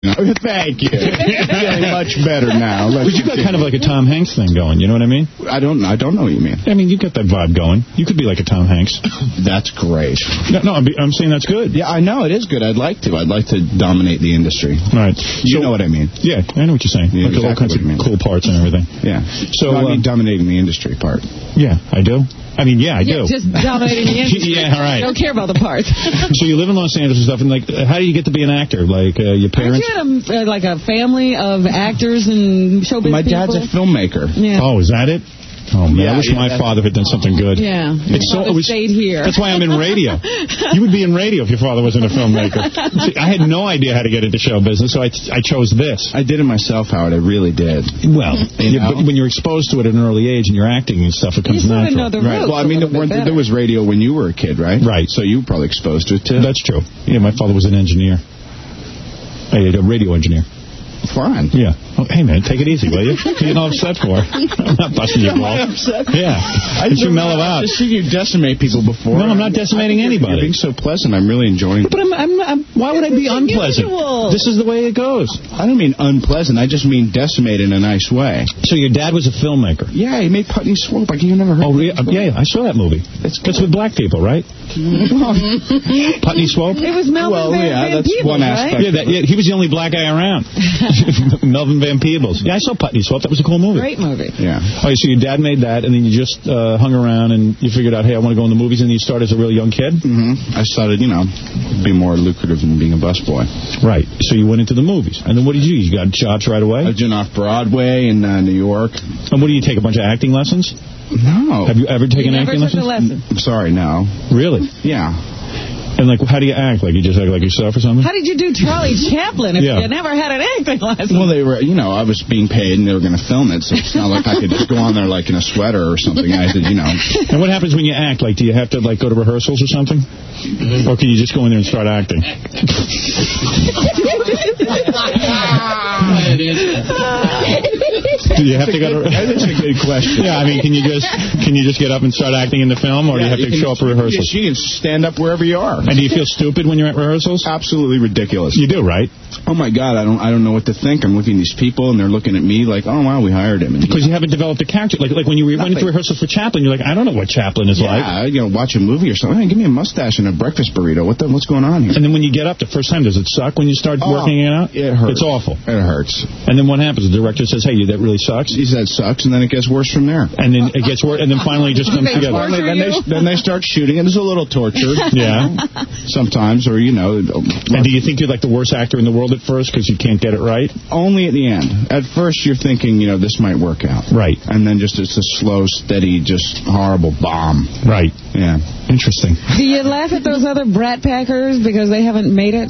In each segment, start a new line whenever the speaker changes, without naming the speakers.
Thank you. Feeling much better now.
But you got kind of like a Tom Hanks thing going, you know what I mean?
I don't know what you mean.
I mean, you got that vibe going. You could be like a Tom Hanks.
That's great.
No, I'm saying that's good.
Yeah, I know, it is good. I'd like to dominate the industry.
Right.
You know what I mean.
Yeah, I know what you're saying.
Yeah,
like all kinds of cool parts and everything.
Yeah.
So
I mean dominating the industry part.
Yeah, I do. I mean, yeah, I do.
Just dominating the industry.
Yeah, all right.
I don't care about the parts.
So you live in Los Angeles and stuff, and like, how do you get to be an actor? Like, your parents?
Aren't you like a family of actors and showbiz
My dad's
people?
a filmmaker.
Yeah.
Oh, is that it? Oh, man,
Yeah,
I wish my father had done something good.
Yeah.
It's so,
stayed here.
That's why I'm in radio. You would be in radio if your father wasn't a filmmaker. See, I had no idea how to get into show business, so I chose this.
I did it myself, Howard. I really did.
Well, but when you're exposed to it at an early age and you're acting and stuff, it comes natural.
Know the
right. Well, I mean, there was radio when you were a kid, right?
Right.
So you were probably exposed to it, too.
That's true. Yeah, my father was an engineer. A radio engineer.
Fine.
Yeah. Oh, hey, man, take it easy, will you? What are you getting all upset for? I'm not busting your balls. Yeah. You should mellow out.
I've just seen you decimate people before.
No, I'm not decimating anybody.
You're being so pleasant. I'm really enjoying it.
But why would I be unpleasant?
Usual.
This is the way it goes.
I don't mean unpleasant. I just mean decimate in a nice way.
So your dad was a filmmaker?
Yeah, he made Putney Swope. Like, you never heard of it?
Yeah, I saw that movie. It's with black people, right? Putney Swope?
It was Melvin Van
that's
Peebles,
one aspect.
right?
Yeah, he was the only black guy around. Melvin Van Peebles. Yeah, I saw Putney Swope. That was a cool movie.
Great movie.
Yeah.
Oh, so your dad made that, and then you just hung around, and you figured out, hey, I want to go in the movies, and you started as a real young kid?
Mm-hmm. I started, be more lucrative than being a busboy.
Right. So you went into the movies. And then what did you do? You got jobs right away?
I was doing off-Broadway in New York.
And what do you take, a bunch of acting lessons?
No.
Have you ever taken acting lessons?
I'm sorry, no.
Really?
Yeah.
And, like, how do you act? Like, you just act like yourself or something?
How did you do Charlie Chaplin if you never had an acting lesson?
Well, they were, I was being paid and they were going to film it, so it's not like I could just go on there, like, in a sweater or something. I had to,
And what happens when you act? Like, do you have to, like, go to rehearsals or something? Or can you just go in there and start acting? Do you have to go to...
That's a good question.
Yeah, I mean, can you just get up and start acting in the film, or do you have to show up for rehearsals?
You can stand up wherever you are.
And do you feel stupid when you're at rehearsals?
Absolutely ridiculous.
You do, right?
Oh my God, I don't know what to think. I'm looking at these people and they're looking at me like, oh wow, we hired him.
Because you haven't developed a character. Like when you went into rehearsals for Chaplin, you're like, I don't know what Chaplin is like.
Yeah, watch a movie or something. Hey, give me a mustache and a breakfast burrito. What's going on here?
And then when you get up the first time, does it suck when you start working it out?
It hurts.
It's awful.
It hurts.
And then what happens? The director says, hey, that really sucks.
He said sucks, and then it gets worse from there.
And then it gets worse, and then finally it just comes together.
Then they start shooting, and it's a little tortured.
Yeah.
Sometimes, or
And do you think you're like the worst actor in the world at first because you can't get it right?
Only at the end. At first, you're thinking, this might work out.
Right.
And then just it's a slow, steady, just horrible bomb.
Right.
Yeah.
Interesting.
Do you laugh at those other brat packers because they haven't made it?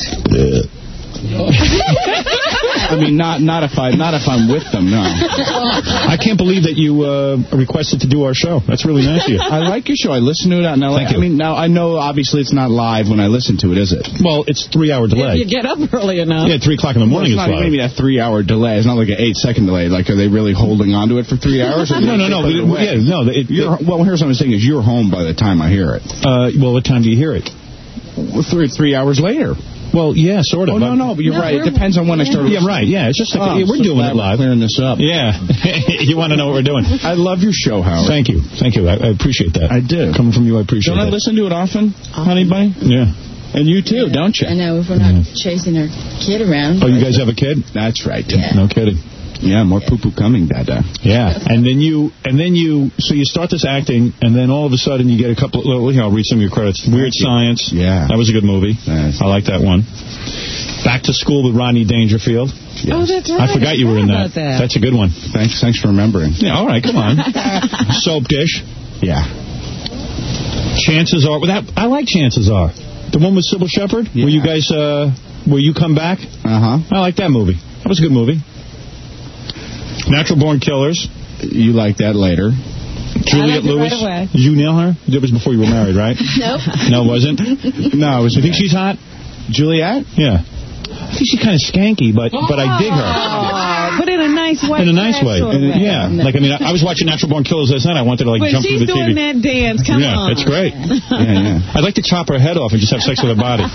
I mean, not if I'm with them, no.
I can't believe that you requested to do our show. That's really nice of you.
I like your show. I listen to it out in LA.
Thank you.
I mean, now I know obviously it's not live when I listen to it, is it?
Well, it's 3-hour delay.
If you get up early enough.
Yeah, 3 o'clock in the morning
it's
is
not
live.
maybe a 3-hour delay. It's not like an 8-second delay. Like, are they really holding on to it for 3 hours?
No. Yeah,
well, here's what I'm saying is you're home by the time I hear it.
Well, what time do you hear it?
Well, 3 hours later.
Well, yeah, sort of.
Oh, no, but you're right. It depends on when I start.
Yeah, right. Yeah, it's just like we're doing it live.
Clearing this up.
Yeah. You want to know what we're doing.
I love your show, Howard.
Thank you. I appreciate that.
I do.
Coming from you, I appreciate
that. Don't I listen to it often, honey bunny?
Yeah.
And you too, don't you?
I know, if we're not chasing our kid around.
Oh, you guys have a kid?
That's right.
Yeah.
No kidding.
Yeah, more poo-poo coming, Dada.
Yeah, and then you start this acting, and then all of a sudden you get a couple. I'll read some of your credits. Weird Science.
Yeah,
that was a good movie.
Nice.
I like that one. Back to School with Rodney Dangerfield.
Yes.
Oh, that's right.
I forgot you were in that. That's a good one.
Thanks for remembering.
Yeah, all right, come on. Soap Dish.
Yeah.
Chances Are. I like Chances Are. The one with Sybil Shepherd.
Yeah.
Where you guys, where you come back.
I
like that movie. That was a good movie. Natural Born Killers.
You like that later.
Juliette Lewis.
Right away.
Did you nail her? That was before you were married, right?
Nope.
No, it wasn't?
No, it was.
You think she's hot?
Juliette?
Yeah. I think she's kind of skanky, but I dig her.
Oh, But in a nice way.
In a nice way.
Sort of way.
Yeah. Like, I mean, I was watching Natural Born Killers last night. I wanted to, like, jump through the TV.
But she's doing that dance. Come on.
Yeah, it's great. I'd like to chop her head off and just have sex with her body.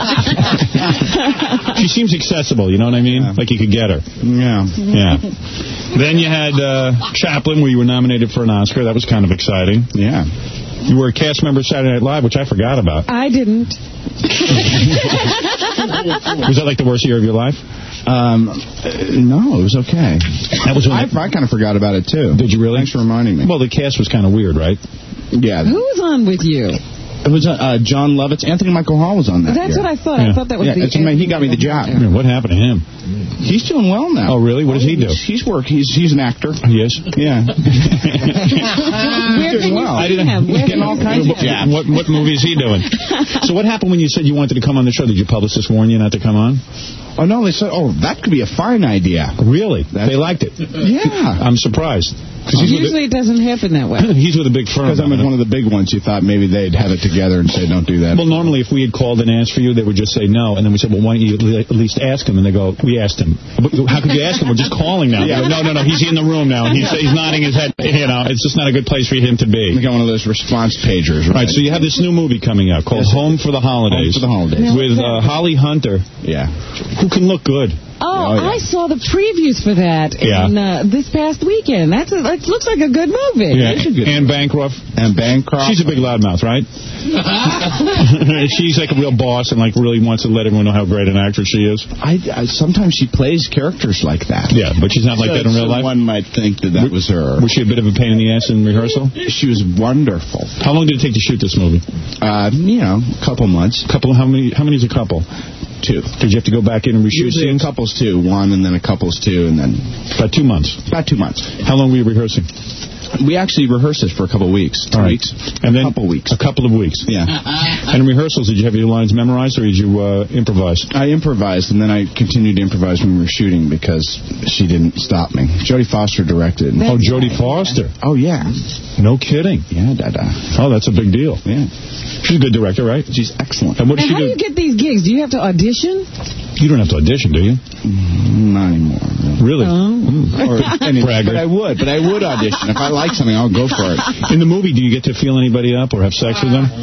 She seems accessible, you know what I mean? Like you could get her. Yeah. Then you had Chaplin, where you were nominated for an Oscar. That was kind of exciting.
Yeah.
You were a cast member of Saturday Night Live, which I forgot about.
I didn't.
Was that like the worst year of your life?
No, it was okay.
That was when
I kind of forgot about it, too.
Did you really?
Thanks for reminding me.
Well, the cast was kind of weird, right?
Yeah.
Who was on with you?
It was John Lovitz. Anthony Michael Hall was on that.
That's what I thought. I thought that was
he got me the job.
Yeah, what happened to him?
He's doing well now.
Oh, really? What does he do?
He's an actor.
Yes.
Yeah.
Where can you see him?
He's getting all kinds of jobs.
What movie is he doing? So what happened when you said you wanted to come on the show? Did your publicist warn you not to come on?
Oh, no, they said, that could be a fine idea.
Really? They liked it?
Yeah.
I'm surprised.
Usually it doesn't happen that way.
He's with a big firm.
Because I'm with one of the big ones. You thought maybe they'd have it together and say, don't do that.
Well, normally if we had called and asked for you, they would just say no. And then we said, well, why don't you at least ask him? And they go, we asked him. How could you ask him? We're just calling now. Yeah. No, he's in the room now. And he's nodding his head. You know, it's just not a good place for him to be.
We got one of those response pagers, right?
Right, so you have this new movie coming out called Home for the Holidays.
Home for the Holidays.
With Holly Hunter.
Yeah.
Who can look good.
Oh, I saw the previews for that in this past weekend. It looks like a good movie.
Yeah, Anne Bancroft. She's a big loudmouth, right? She's like a real boss and like really wants to let everyone know how great an actress she is.
Sometimes she plays characters like that.
Yeah, but she's not like that in real life.
One might think that was her.
Was she a bit of a pain in the ass in rehearsal?
She was wonderful.
How long did it take to shoot this movie?
A couple months.
How many is a couple?
2.
Did you have to go back in and reshoot
scenes? Couples 2. 1 and then a couples 2 and then...
About 2 months?
About 2 months.
How long were you rehearsing?
We actually rehearsed this for a couple of weeks. 2 weeks.
And then
a couple of weeks.
A couple of weeks.
Yeah.
And in rehearsals, did you have your lines memorized or did you improvise?
I improvised, and then I continued to improvise when we were shooting because she didn't stop me. Jodie Foster directed.
Jodie Foster.
Oh, yeah.
No kidding.
Yeah, Dada.
Oh, that's a big deal.
Yeah.
She's a good director, right?
She's excellent.
And what does she do?
How do you get these gigs? Do you have to audition?
You don't have to audition, do you?
Not anymore.
Really?
But I would audition. If I like something, I'll go for it.
In the movie, do you get to feel anybody up or have sex with them?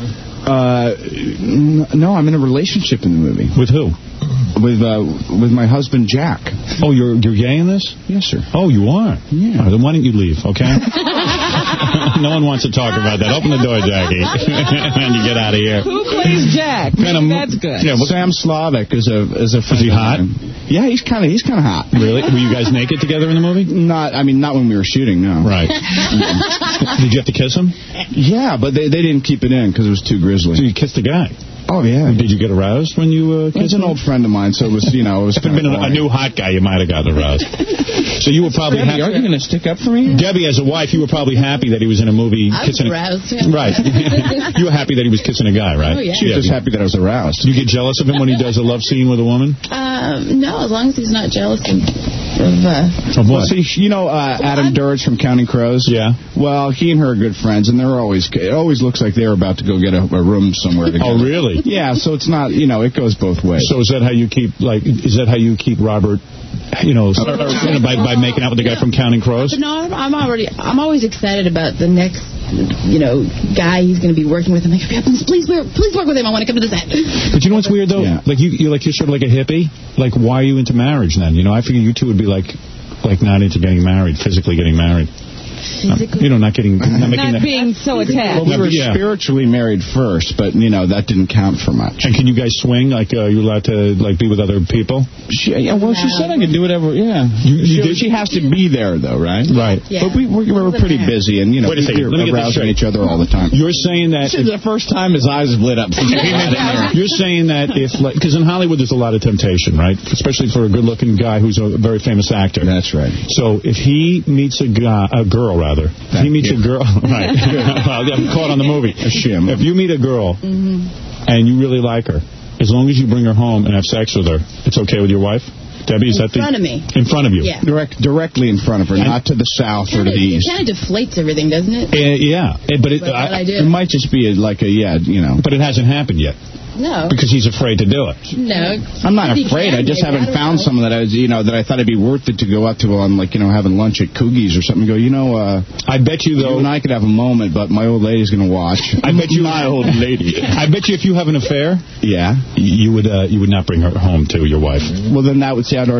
No, I'm in a relationship in the movie.
With who?
With my husband, Jack.
Oh, you're gay in this?
Yes, sir.
Oh, you are?
Yeah.
Then why don't you leave, okay? No one wants to talk about that. Open the door, Jackie. And you get out of here.
Who plays Jack? That's good.
Yeah, Sam Slavic is a friend.
Is he hot?
Yeah, he's kind of hot.
Really? Were you guys naked together in the movie?
Not when we were shooting, no.
Right. Did you have to kiss him?
Yeah, but they didn't keep it in because it was too grisly.
So you kissed the guy?
Oh, yeah.
Did you get aroused when you kissed him?
It's an old friend of mine, so it was, If it had been
a new hot guy, you might have gotten aroused. So you were probably
happy. Are you going to stick up for me?
Debbie, as a wife, you were probably happy that he was in a movie kissing
aroused.
Right. You were happy that he was kissing a guy, right?
Oh, yeah.
She was just happy that I was aroused.
You get jealous of him when he does a love scene with a woman?
No, as long as he's not jealous of
what?
Well, see, Adam Duritz from Counting Crows?
Yeah.
Well, he and her are good friends, and it always looks like they're about to go get a room somewhere together.
Oh, really?
Yeah, so it's not, it goes both ways.
So is that how you keep Robert, by making out with the guy from Counting Crows?
But no, I'm always excited about the next, guy he's going to be working with. I'm like, please work with him. I want to come to the set.
But you know what's weird, though?
Yeah.
Like, you're sort of like a hippie. Like, why are you into marriage, then? I figure you two would be like not into getting married, physically getting married. Not
being so attached.
Well, we were spiritually married first, but, that didn't count for much.
And can you guys swing? Like, you're allowed to, be with other people?
She said I could do whatever, yeah. She has to be there, though, right?
Right.
Yeah. But we were pretty busy, and,
Wait a second.
we were arousing each other all the time.
You're saying that...
This is the first time his eyes have lit up since he got in there.
You're saying that because in Hollywood there's a lot of temptation, right? Especially for a good-looking guy who's a very famous actor.
That's right.
So if he meets a girl, if he meets a girl, right? Well, I'm caught on the movie.
A shim.
If you meet a girl and you really like her, as long as you bring her home and have sex with her, it's okay with your wife? Debbie, is that
in front of me?
In front of you?
Yeah.
Directly in front of her, not to the south or to the east.
It kind of deflates everything, doesn't it?
Yeah, but
it might just be But it hasn't happened yet.
No.
Because he's afraid to do it.
No.
I'm not afraid. I just haven't found someone that I was, that I thought it'd be worth it to go up to on, having lunch at Coogie's or something. Go,
I bet you, though.
You and I could have a moment, but my old lady's going to watch.
I bet you.
My old lady.
I bet you if you have an affair,
yeah,
you would not bring her home to your wife.
Well, then that would say I'd